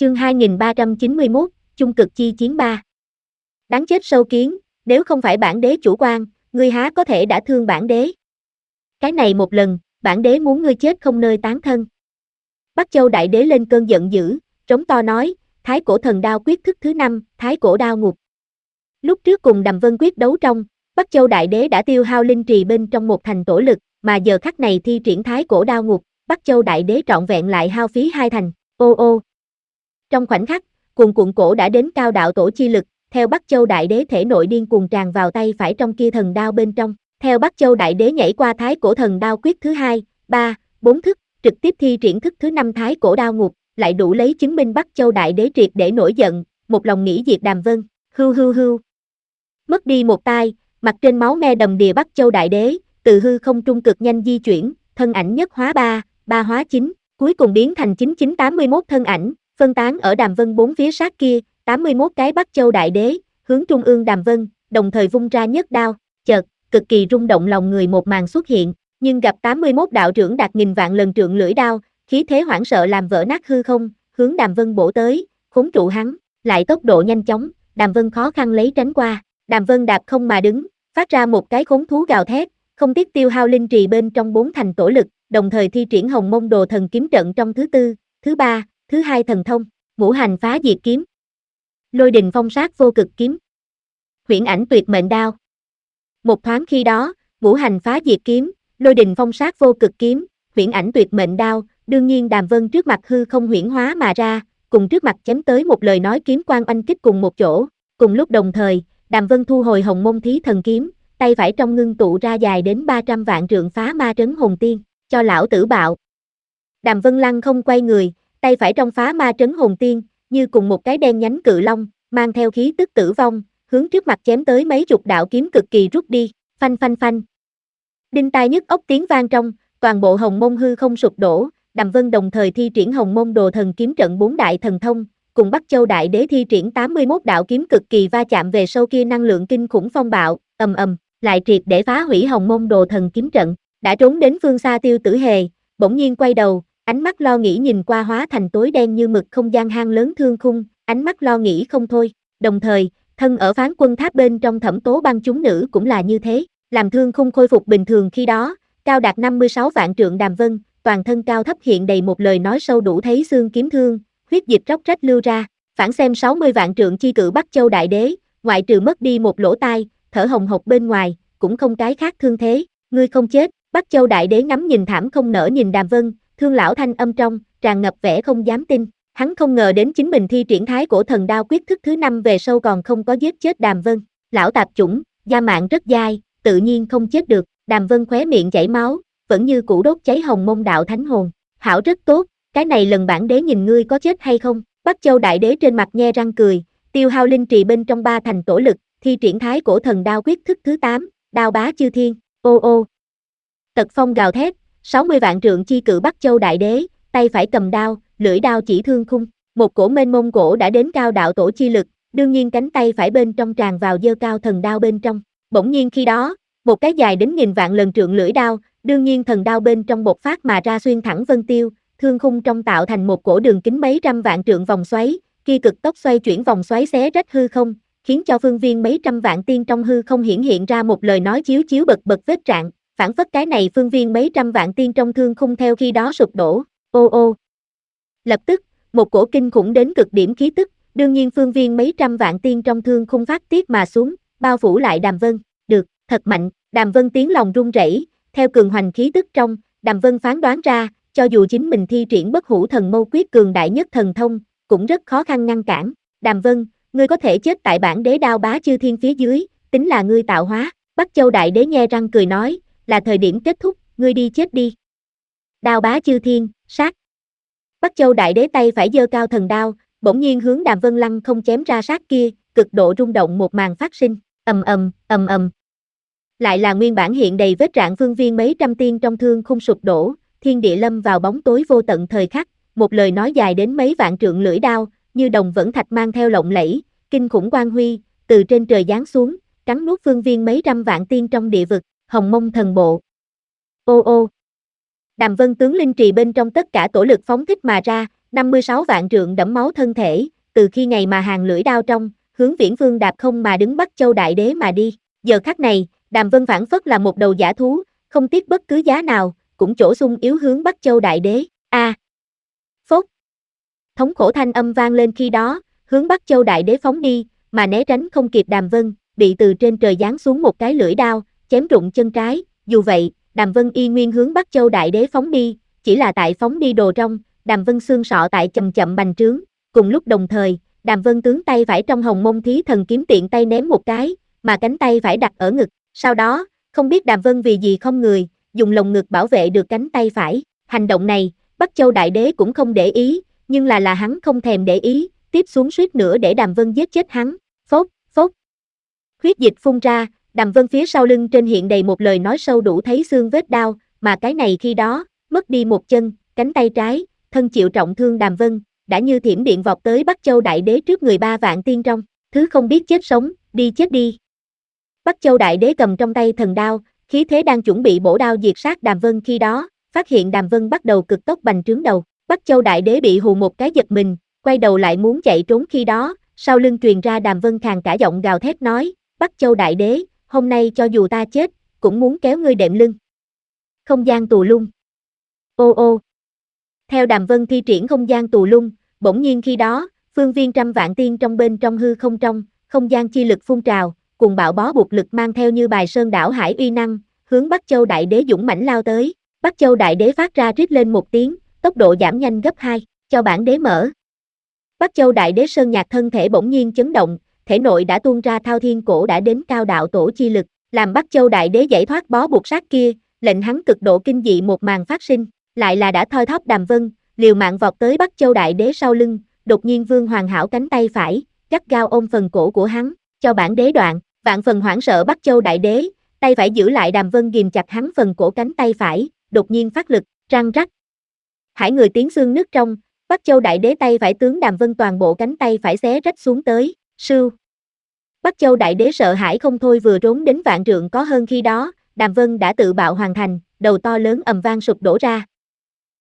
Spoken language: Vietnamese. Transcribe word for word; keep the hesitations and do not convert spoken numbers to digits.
Chương hai nghìn ba trăm chín mươi mốt, Chung cực chi chiến ba. Đáng chết sâu kiến, nếu không phải bản đế chủ quan, ngươi há có thể đã thương bản đế. Cái này một lần, bản đế muốn ngươi chết không nơi tán thân. Bắc Châu đại đế lên cơn giận dữ, trống to nói, Thái cổ thần đao quyết thức thứ năm, Thái cổ đao ngục. Lúc trước cùng Đàm Vân quyết đấu trong, Bắc Châu đại đế đã tiêu hao linh trì bên trong một thành tổ lực, mà giờ khắc này thi triển Thái cổ đao ngục, Bắc Châu đại đế trọn vẹn lại hao phí hai thành. Ô ô. Trong khoảnh khắc, cuồn cuộn cổ đã đến cao đạo tổ chi lực, theo Bắc Châu đại đế thể nội điên cuồng tràn vào tay phải trong kia thần đao bên trong, theo Bắc Châu đại đế nhảy qua Thái cổ thần đao quyết thứ hai, ba, bốn thức, trực tiếp thi triển thức thứ năm Thái cổ đao ngục, lại đủ lấy chứng minh Bắc Châu đại đế triệt để nổi giận, một lòng nghĩ diệt Đàm Vân. Hưu hưu hưu. Mất đi một tai, mặt trên máu me đầm đìa Bắc Châu đại đế, từ hư không trung cực nhanh di chuyển, thân ảnh nhất hóa ba, ba hóa chín, cuối cùng biến thành chín chín tám mươi mốt thân ảnh, phân tán ở Đàm Vân bốn phía sát kia, tám mươi mốt cái Bắc Châu đại đế, hướng trung ương Đàm Vân, đồng thời vung ra nhất đao, chợt, cực kỳ rung động lòng người một màn xuất hiện, nhưng gặp tám mươi mốt đạo trưởng đạt nghìn vạn lần trượng lưỡi đao, khí thế hoảng sợ làm vỡ nát hư không, hướng Đàm Vân bổ tới, khốn trụ hắn, lại tốc độ nhanh chóng, Đàm Vân khó khăn lấy tránh qua, Đàm Vân đạp không mà đứng, phát ra một cái khốn thú gào thét, không tiếc tiêu hao linh trì bên trong bốn thành tổ lực, đồng thời thi triển Hồng Mông Đồ Thần kiếm trận trong thứ tư, thứ ba, thứ hai thần thông, ngũ hành phá diệt kiếm, lôi đình phong sát vô cực kiếm, huyễn ảnh tuyệt mệnh đao. Một thoáng khi đó, ngũ hành phá diệt kiếm, lôi đình phong sát vô cực kiếm, huyễn ảnh tuyệt mệnh đao, đương nhiên Đàm Vân trước mặt hư không huyễn hóa mà ra, cùng trước mặt chém tới một lời nói kiếm quang oanh kích cùng một chỗ, cùng lúc đồng thời, Đàm Vân thu hồi Hồng Mông Thí Thần kiếm, tay phải trong ngưng tụ ra dài đến ba trăm vạn trượng phá ma trấn hồn tiên, cho lão tử bạo. Đàm Vân lăng không quay người, tay phải trong phá ma trấn hồn tiên, như cùng một cái đen nhánh cự long, mang theo khí tức tử vong, hướng trước mặt chém tới mấy chục đạo kiếm cực kỳ rút đi, phanh phanh phanh. Đinh tai nhức óc tiếng vang trong, toàn bộ Hồng Mông hư không sụp đổ, Đàm Vân đồng thời thi triển Hồng Mông Đồ Thần kiếm trận bốn đại thần thông, cùng Bắc Châu đại đế thi triển tám mươi mốt đạo kiếm cực kỳ va chạm về sâu kia năng lượng kinh khủng phong bạo, ầm ầm, lại triệt để phá hủy Hồng Mông Đồ Thần kiếm trận, đã trốn đến phương xa Tiêu Tử Hề, bỗng nhiên quay đầu, ánh mắt lo nghĩ nhìn qua hóa thành tối đen như mực không gian hang lớn Thương Khung, ánh mắt lo nghĩ không thôi, đồng thời, thân ở Phán Quân Tháp bên trong Thẩm Tố Băng chúng nữ cũng là như thế, làm Thương Khung khôi phục bình thường khi đó, cao đạt năm mươi sáu vạn trượng Đàm Vân, toàn thân cao thấp hiện đầy một lời nói sâu đủ thấy xương kiếm thương, huyết dịch róc rách lưu ra, phản xem sáu mươi vạn trượng chi cự Bắc Châu đại đế, ngoại trừ mất đi một lỗ tai, thở hồng hộc bên ngoài, cũng không cái khác thương thế, ngươi không chết. Bắc Châu đại đế ngắm nhìn thảm không nở nhìn Đàm Vân, thương lão thanh âm trong, tràn ngập vẻ không dám tin, hắn không ngờ đến chính mình thi triển Thái cổ thần đao quyết thức thứ năm về sau còn không có giết chết Đàm Vân, lão tạp chủng, da mạng rất dai, tự nhiên không chết được, Đàm Vân khóe miệng chảy máu, vẫn như cũ đốt cháy Hồng Mông đạo thánh hồn, hảo rất tốt, cái này lần bản đế nhìn ngươi có chết hay không. Bắc Châu đại đế trên mặt nhe răng cười, tiêu hao linh trì bên trong ba thành tổ lực, thi triển Thái cổ thần đao quyết thức thứ tám, đao bá chư thiên, ô ô. Tật phong gào thét, sáu mươi vạn trượng chi cự Bắc Châu đại đế, tay phải cầm đao, lưỡi đao chỉ Thương Khung, một cổ mênh mông cổ đã đến cao đạo tổ chi lực, đương nhiên cánh tay phải bên trong tràn vào dơ cao thần đao bên trong, bỗng nhiên khi đó, một cái dài đến nghìn vạn lần trượng lưỡi đao, đương nhiên thần đao bên trong bộc phát mà ra xuyên thẳng Vân Tiêu, Thương Khung trong tạo thành một cổ đường kính mấy trăm vạn trượng vòng xoáy, kia cực tốc xoay chuyển vòng xoáy xé rách hư không, khiến cho phương viên mấy trăm vạn tiên trong hư không hiển hiện ra một lời nói chiếu chiếu bật bật vết trạng, phản phất cái này phương viên mấy trăm vạn tiên trong Thương Khung theo khi đó sụp đổ, ô ô. Lập tức, một cổ kinh khủng đến cực điểm khí tức, đương nhiên phương viên mấy trăm vạn tiên trong Thương Khung phát tiết mà xuống, bao phủ lại Đàm Vân, được, thật mạnh, Đàm Vân tiếng lòng run rẩy, theo cường hoành khí tức trong, Đàm Vân phán đoán ra, cho dù chính mình thi triển Bất Hủ Thần Mâu quyết cường đại nhất thần thông, cũng rất khó khăn ngăn cản. Đàm Vân, ngươi có thể chết tại bản đế đao bá chư thiên phía dưới, tính là ngươi tạo hóa. Bắc Châu đại đế nhe răng cười nói, là thời điểm kết thúc, ngươi đi chết đi. Đao bá chư thiên, sát. Bắc Châu đại đế tay phải giơ cao thần đao, bỗng nhiên hướng Đàm Vân lăng không chém ra sát kia, cực độ rung động một màn phát sinh, ầm ầm, ầm ầm. Lại là nguyên bản hiện đầy vết rạn phương viên mấy trăm tiên trong Thương Khung sụp đổ, thiên địa lâm vào bóng tối vô tận thời khắc, một lời nói dài đến mấy vạn trượng lưỡi đao, như đồng vẫn thạch mang theo lộng lẫy, kinh khủng quang huy, từ trên trời giáng xuống, cắn nuốt phương viên mấy trăm vạn tiên trong địa vực, Hồng Mông thần bộ. Ô ô. Đàm Vân tướng linh trì bên trong tất cả tổ lực phóng thích mà ra, năm mươi sáu vạn trượng đẫm máu thân thể, từ khi ngày mà hàng lưỡi đao trong, hướng Viễn Phương đạp không mà đứng Bắc Châu Đại Đế mà đi. Giờ khắc này, Đàm Vân phảng phất là một đầu dã thú, không tiếc bất cứ giá nào, cũng chỗ sung yếu hướng Bắc Châu Đại Đế. A. À, phốt. Thống khổ thanh âm vang lên khi đó, hướng Bắc Châu Đại Đế phóng đi, mà né tránh không kịp Đàm Vân, bị từ trên trời giáng xuống một cái lưỡi đao, chém rụng chân trái. Dù vậy, Đàm Vân y nguyên hướng Bắc Châu Đại Đế phóng đi, chỉ là tại phóng đi đồ trong, Đàm Vân xương sọ tại chậm chậm bành trướng. Cùng lúc đồng thời, Đàm Vân tướng tay phải trong Hồng Mông Thí Thần kiếm tiện tay ném một cái, mà cánh tay phải đặt ở ngực. Sau đó, không biết Đàm Vân vì gì không người, dùng lồng ngực bảo vệ được cánh tay phải. Hành động này, Bắc Châu Đại Đế cũng không để ý, nhưng là là hắn không thèm để ý, tiếp xuống suýt nữa để Đàm Vân giết chết hắn. Phốt, phốt. Huyết dịch phun ra, Đàm Vân phía sau lưng trên hiện đầy một lời nói sâu đủ thấy xương vết đau, mà cái này khi đó, mất đi một chân, cánh tay trái, thân chịu trọng thương Đàm Vân, đã như thiểm điện vọt tới Bắc Châu Đại Đế trước người ba vạn tiên trong, thứ không biết chết sống, đi chết đi. Bắc Châu Đại Đế cầm trong tay thần đao, khí thế đang chuẩn bị bổ đao diệt sát Đàm Vân khi đó, phát hiện Đàm Vân bắt đầu cực tốc bành trướng đầu. Bắc Châu Đại Đế bị hù một cái giật mình, quay đầu lại muốn chạy trốn khi đó, sau lưng truyền ra Đàm Vân khàn cả giọng gào thét nói, Bắc Châu Đại Đế, hôm nay cho dù ta chết, cũng muốn kéo ngươi đệm lưng. Không gian tù lung. Ô ô. Theo Đàm Vân thi triển không gian tù lung, bỗng nhiên khi đó, phương viên trăm vạn tiên trong bên trong hư không trong, không gian chi lực phun trào, cùng bạo bó buộc lực mang theo như bài sơn đảo hải uy năng, hướng Bắc Châu Đại Đế dũng mãnh lao tới. Bắc Châu Đại Đế phát ra rít lên một tiếng, tốc độ giảm nhanh gấp hai, cho bản đế mở. Bắc Châu Đại Đế sơn nhạc thân thể bỗng nhiên chấn động, thể nội đã tuôn ra thao thiên cổ đã đến cao đạo tổ chi lực, làm Bắc Châu Đại Đế giải thoát bó buộc sát kia, lệnh hắn cực độ kinh dị một màn phát sinh, lại là đã thoi thóp Đàm Vân, liều mạng vọt tới Bắc Châu Đại Đế sau lưng, đột nhiên vương hoàn hảo cánh tay phải, gắt gao ôm phần cổ của hắn, cho bản đế đoạn, vạn phần hoảng sợ Bắc Châu Đại Đế, tay phải giữ lại Đàm Vân ghìm chặt hắn phần cổ cánh tay phải, đột nhiên phát lực, răng rắc. Hải người tiếng xương nứt trong, Bắc Châu Đại Đế tay phải tướng Đàm Vân toàn bộ cánh tay phải xé rách xuống tới, sưu. Bắc Châu Đại Đế sợ hãi không thôi vừa trốn đến vạn trượng có hơn khi đó, Đàm Vân đã tự bạo hoàn thành, đầu to lớn ầm vang sụp đổ ra,